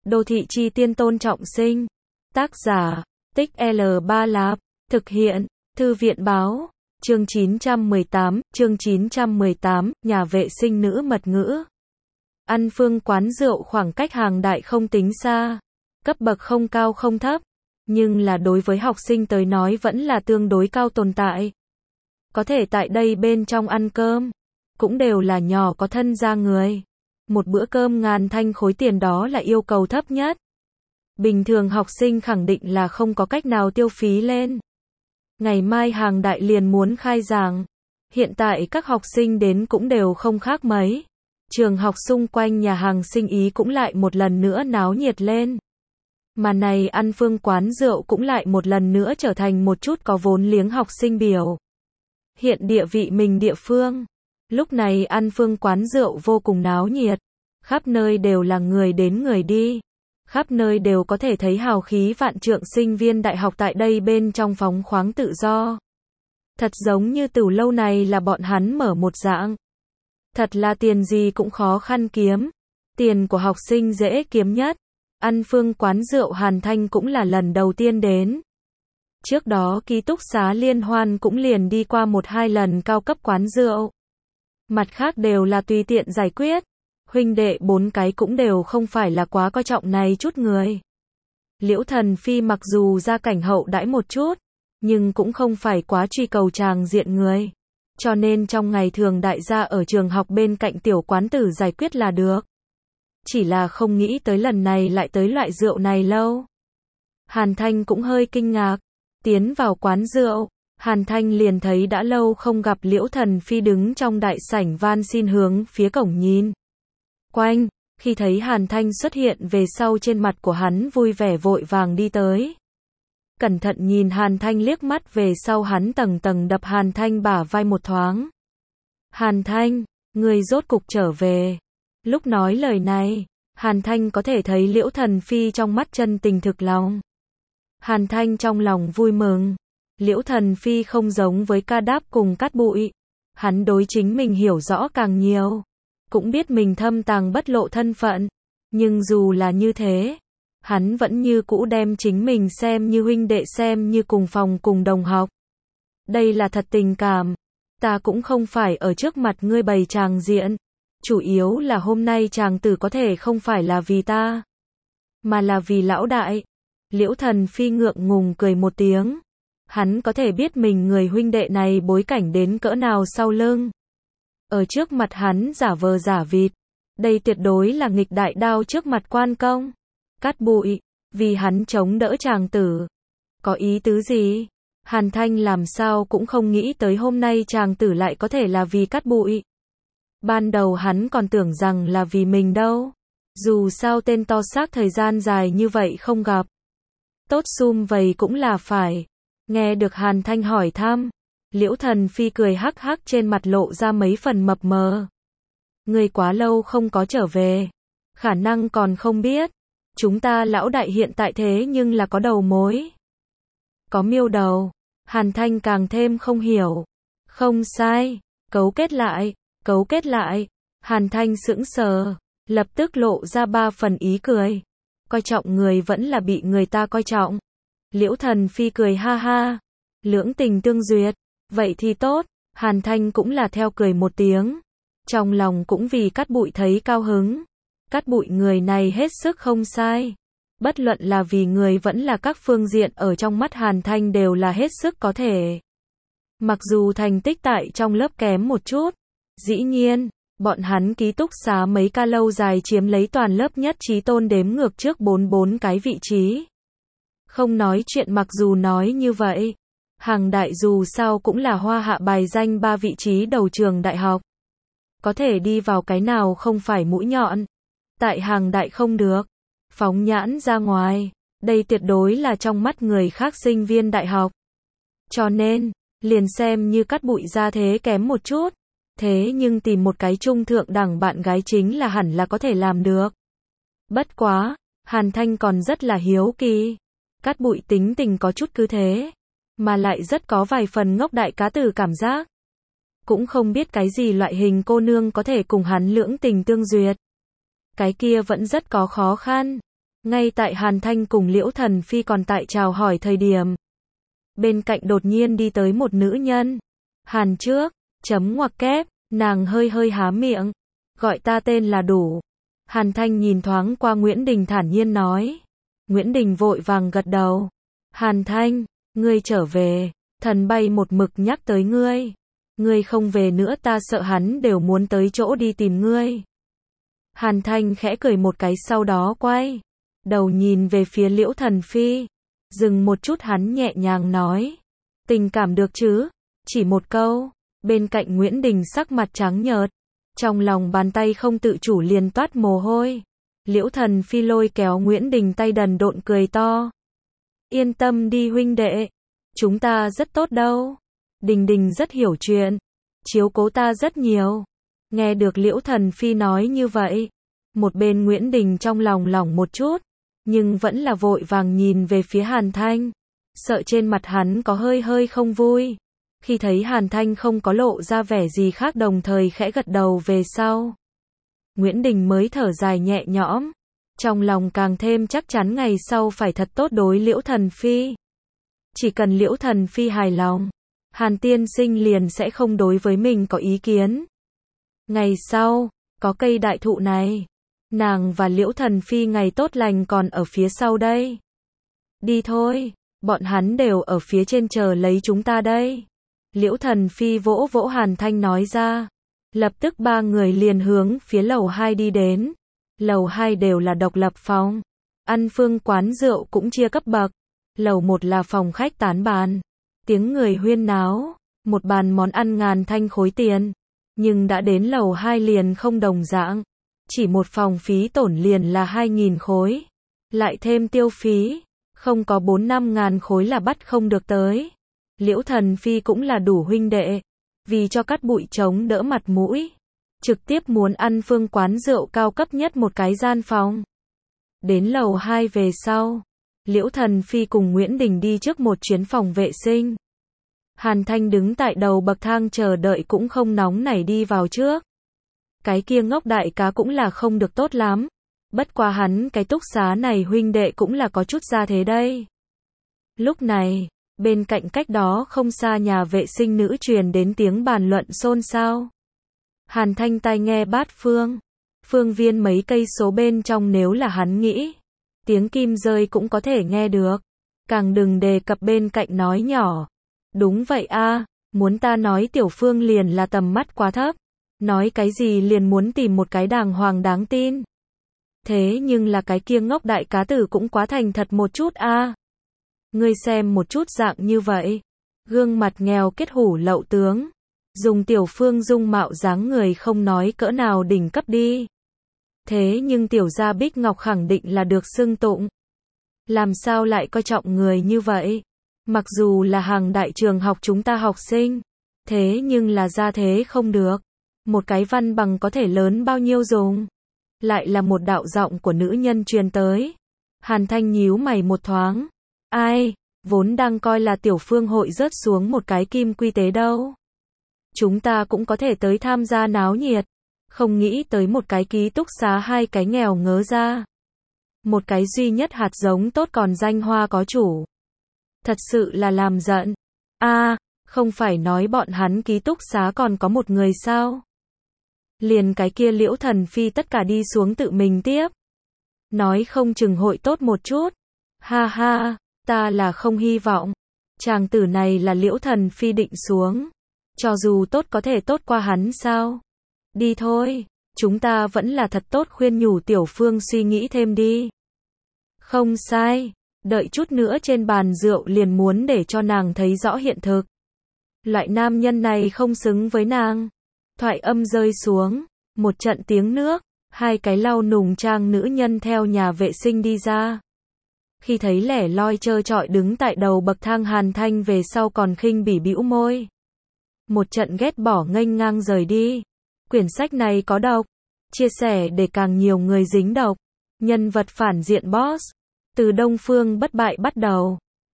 Đô thị chi tiên Tôn Trọng Sinh. Tác giả, Tích L3 Lạp. Thực hiện, Thư viện Báo. Chương 918, nhà vệ sinh nữ mật ngữ. Ăn Phương quán rượu khoảng cách Hàng Đại không tính xa. Cấp bậc không cao không thấp. Nhưng là đối với học sinh tới nói vẫn là tương đối cao tồn tại. Có thể tại đây bên trong ăn cơm. Cũng đều là nhỏ có thân gia người. Một bữa cơm ngàn thanh khối tiền đó là yêu cầu thấp nhất. Bình thường học sinh khẳng định là không có cách nào tiêu phí lên. Ngày mai Hàng Đại liền muốn khai giảng. Hiện tại các học sinh đến cũng đều không khác mấy. Trường học xung quanh nhà hàng sinh ý cũng lại một lần nữa náo nhiệt lên. Mà này Ăn Phương quán rượu cũng lại một lần nữa trở thành một chút có vốn liếng học sinh biểu. Hiện địa vị mình địa phương. Lúc này Ăn Phương quán rượu vô cùng náo nhiệt. Khắp nơi đều là người đến người đi. Khắp nơi đều có thể thấy hào khí vạn trượng sinh viên đại học tại đây bên trong phóng khoáng tự do. Thật giống như từ lâu này là bọn hắn mở một dạng. Thật là tiền gì cũng khó khăn kiếm. Tiền của học sinh dễ kiếm nhất. Ăn Phương quán rượu Hàn Thanh cũng là lần đầu tiên đến. Trước đó ký túc xá liên hoan cũng liền đi qua 1-2 lần cao cấp quán rượu. Mặt khác đều là tùy tiện giải quyết. Huynh đệ 4 cái cũng đều không phải là quá coi trọng này chút người. Liễu Thần Phi mặc dù gia cảnh hậu đãi một chút, nhưng cũng không phải quá truy cầu tràng diện người. Cho nên trong ngày thường đại gia ở trường học bên cạnh tiểu quán tử giải quyết là được. Chỉ là không nghĩ tới lần này lại tới loại rượu này lâu. Hàn Thanh cũng hơi kinh ngạc. Tiến vào quán rượu, Hàn Thanh liền thấy đã lâu không gặp Liễu Thần Phi đứng trong đại sảnh van xin hướng phía cổng nhìn quanh. Khi thấy Hàn Thanh xuất hiện về sau trên mặt của hắn vui vẻ vội vàng đi tới. Cẩn thận nhìn Hàn Thanh liếc mắt về sau hắn tầng tầng đập Hàn Thanh bả vai một thoáng. Hàn Thanh, người rốt cục trở về. Lúc nói lời này, Hàn Thanh có thể thấy Liễu Thần Phi trong mắt chân tình thực lòng. Hàn Thanh trong lòng vui mừng. Liễu Thần Phi không giống với Ca Đáp cùng Cát Bụi. Hắn đối chính mình hiểu rõ càng nhiều. Cũng biết mình thâm tàng bất lộ thân phận. Nhưng dù là như thế, hắn vẫn như cũ đem chính mình xem như huynh đệ, xem như cùng phòng cùng đồng học. Đây là thật tình cảm. Ta cũng không phải ở trước mặt ngươi bày tràng diện. Chủ yếu là hôm nay chàng tử có thể không phải là vì ta, mà là vì lão đại. Liễu Thần Phi ngượng ngùng cười một tiếng. Hắn có thể biết mình người huynh đệ này bối cảnh đến cỡ nào sau lưng. Ở trước mặt hắn giả vờ giả vịt. Đây tuyệt đối là nghịch đại đao trước mặt quan công. Cát Bụi, vì hắn chống đỡ chàng tử. Có ý tứ gì? Hàn Thanh làm sao cũng không nghĩ tới hôm nay chàng tử lại có thể là vì Cát Bụi. Ban đầu hắn còn tưởng rằng là vì mình đâu. Dù sao tên to xác thời gian dài như vậy không gặp. Tốt sum vầy cũng là phải. Nghe được Hàn Thanh hỏi thăm. Liễu Thần Phi cười hắc hắc trên mặt lộ ra mấy phần mập mờ. Người quá lâu không có trở về. Khả năng còn không biết. Chúng ta lão đại hiện tại thế nhưng là có đầu mối. Có miêu đầu. Hàn Thanh càng thêm không hiểu. Không sai. Cấu kết lại. Hàn Thanh sững sờ. Lập tức lộ ra 3 phần ý cười. Coi trọng người vẫn là bị người ta coi trọng. Liễu Thần Phi cười ha ha. Lưỡng tình tương duyệt. Vậy thì tốt. Hàn Thanh cũng là theo cười một tiếng. Trong lòng cũng vì Cát Bụi thấy cao hứng. Cát Bụi người này hết sức không sai. Bất luận là vì người vẫn là các phương diện ở trong mắt Hàn Thanh đều là hết sức có thể. Mặc dù thành tích tại trong lớp kém một chút. Dĩ nhiên, bọn hắn ký túc xá mấy ca lâu dài chiếm lấy toàn lớp nhất trí tôn đếm ngược trước 44 cái vị trí. Không nói chuyện mặc dù nói như vậy. Hàng Đại dù sao cũng là hoa hạ bài danh 3 vị trí đầu trường đại học. Có thể đi vào cái nào không phải mũi nhọn. Tại Hàng Đại không được. Phóng nhãn ra ngoài. Đây tuyệt đối là trong mắt người khác sinh viên đại học. Cho nên, liền xem như Cát Bụi ra thế kém một chút. Thế nhưng tìm một cái trung thượng đẳng bạn gái chính là hẳn là có thể làm được. Bất quá, Hàn Thanh còn rất là hiếu kỳ. Cát Bụi tính tình có chút cứ thế. Mà lại rất có vài phần ngốc đại cá tử cảm giác. Cũng không biết cái gì loại hình cô nương có thể cùng hắn lưỡng tình tương duyệt. Cái kia vẫn rất có khó khăn. Ngay tại Hàn Thanh cùng Liễu Thần Phi còn tại chào hỏi thời điểm, bên cạnh đột nhiên đi tới một nữ nhân. Hàn trước, chấm ngoặc kép, nàng hơi hơi há miệng, gọi ta tên là đủ. Hàn Thanh nhìn thoáng qua Nguyễn Đình thản nhiên nói. Nguyễn Đình vội vàng gật đầu. Hàn Thanh, ngươi trở về, thần bay một mực nhắc tới ngươi. Ngươi không về nữa ta sợ hắn đều muốn tới chỗ đi tìm ngươi. Hàn Thanh khẽ cười một cái sau đó quay đầu nhìn về phía Liễu Thần Phi. Dừng một chút hắn nhẹ nhàng nói. Tình cảm được chứ? Chỉ một câu. Bên cạnh Nguyễn Đình sắc mặt trắng nhợt. Trong lòng bàn tay không tự chủ liền toát mồ hôi. Liễu Thần Phi lôi kéo Nguyễn Đình tay đần độn cười to. Yên tâm đi huynh đệ. Chúng ta rất tốt đâu. Đình Đình rất hiểu chuyện. Chiếu cố ta rất nhiều. Nghe được Liễu Thần Phi nói như vậy. Một bên Nguyễn Đình trong lòng lỏng một chút. Nhưng vẫn là vội vàng nhìn về phía Hàn Thanh. Sợ trên mặt hắn có hơi hơi không vui. Khi thấy Hàn Thanh không có lộ ra vẻ gì khác đồng thời khẽ gật đầu về sau. Nguyễn Đình mới thở dài nhẹ nhõm. Trong lòng càng thêm chắc chắn ngày sau phải thật tốt đối Liễu Thần Phi. Chỉ cần Liễu Thần Phi hài lòng, Hàn tiên sinh liền sẽ không đối với mình có ý kiến. Ngày sau, có cây đại thụ này. Nàng và Liễu Thần Phi ngày tốt lành còn ở phía sau đây. Đi thôi, bọn hắn đều ở phía trên chờ lấy chúng ta đây. Liễu Thần Phi vỗ vỗ Hàn Thanh nói ra. Lập tức ba người liền hướng phía lầu 2 đi đến. Lầu 2 đều là độc lập phòng. Ăn phương quán rượu cũng chia cấp bậc. Lầu 1 là phòng khách tán bàn. Tiếng người huyên náo. Một bàn món ăn ngàn thanh khối tiền. Nhưng đã đến lầu 2 liền không đồng dạng. Chỉ một phòng phí tổn liền là 2.000 khối. Lại thêm tiêu phí. Không có 4-5 ngàn khối là bắt không được tới. Liễu Thần Phi cũng là đủ huynh đệ. Vì cho cắt bụi chống đỡ mặt mũi. Trực tiếp muốn ăn phương quán rượu cao cấp nhất một cái gian phòng. Đến lầu 2 về sau. Liễu Thần Phi cùng Nguyễn Đình đi trước một chuyến phòng vệ sinh. Hàn Thanh đứng tại đầu bậc thang chờ đợi cũng không nóng nảy đi vào trước. Cái kia ngốc đại cá cũng là không được tốt lắm. Bất quá hắn cái túc xá này huynh đệ cũng là có chút ra thế đây. Lúc này, bên cạnh cách đó không xa nhà vệ sinh nữ truyền đến tiếng bàn luận xôn xao. Hàn Thanh tai nghe bát phương. Phương viên mấy cây số bên trong nếu là hắn nghĩ. Tiếng kim rơi cũng có thể nghe được. Càng đừng đề cập bên cạnh nói nhỏ. Đúng vậy a, muốn ta nói Tiểu Phương liền là tầm mắt quá thấp. Nói cái gì liền muốn tìm một cái đàng hoàng đáng tin. Thế nhưng là cái kia ngốc đại cá tử cũng quá thành thật một chút a. Ngươi xem một chút dạng như vậy. Gương mặt nghèo kết hủ lậu tướng. Dùng Tiểu Phương dung mạo dáng người không nói cỡ nào đỉnh cấp đi. Thế nhưng Tiểu gia Bích Ngọc khẳng định là được xưng tụng. Làm sao lại coi trọng người như vậy? Mặc dù là hàng đại trường học chúng ta học sinh. Thế nhưng là gia thế không được. Một cái văn bằng có thể lớn bao nhiêu dùng. Lại là một đạo giọng của nữ nhân truyền tới. Hàn Thanh nhíu mày một thoáng. Ai, vốn đang coi là Tiểu Phương hội rớt xuống một cái kim quy tế đâu. Chúng ta cũng có thể tới tham gia náo nhiệt. Không nghĩ tới một cái ký túc xá hai cái nghèo ngớ ra. Một cái duy nhất hạt giống tốt còn danh hoa có chủ. Thật sự là làm giận. Không phải nói bọn hắn ký túc xá còn có một người sao? Liền cái kia Liễu Thần Phi tất cả đi xuống tự mình tiếp. Nói không chừng hội tốt một chút. Ha ha, ta là không hy vọng. Chàng tử này là Liễu Thần Phi định xuống. Cho dù tốt có thể tốt qua hắn sao? Đi thôi, chúng ta vẫn là thật tốt khuyên nhủ Tiểu Phương suy nghĩ thêm đi. Không sai, đợi chút nữa trên bàn rượu liền muốn để cho nàng thấy rõ hiện thực. Loại nam nhân này không xứng với nàng. Thoại âm rơi xuống, một trận tiếng nước, hai cái lau nùng trang nữ nhân theo nhà vệ sinh đi ra. Khi thấy lẻ loi trơ trọi đứng tại đầu bậc thang Hàn Thanh về sau còn khinh bỉ bĩu môi. Một trận ghét bỏ nghênh ngang rời đi. Quyển sách này có độc. Chia sẻ để càng nhiều người dính độc. Nhân vật phản diện boss. Từ Đông Phương Bất Bại bắt đầu.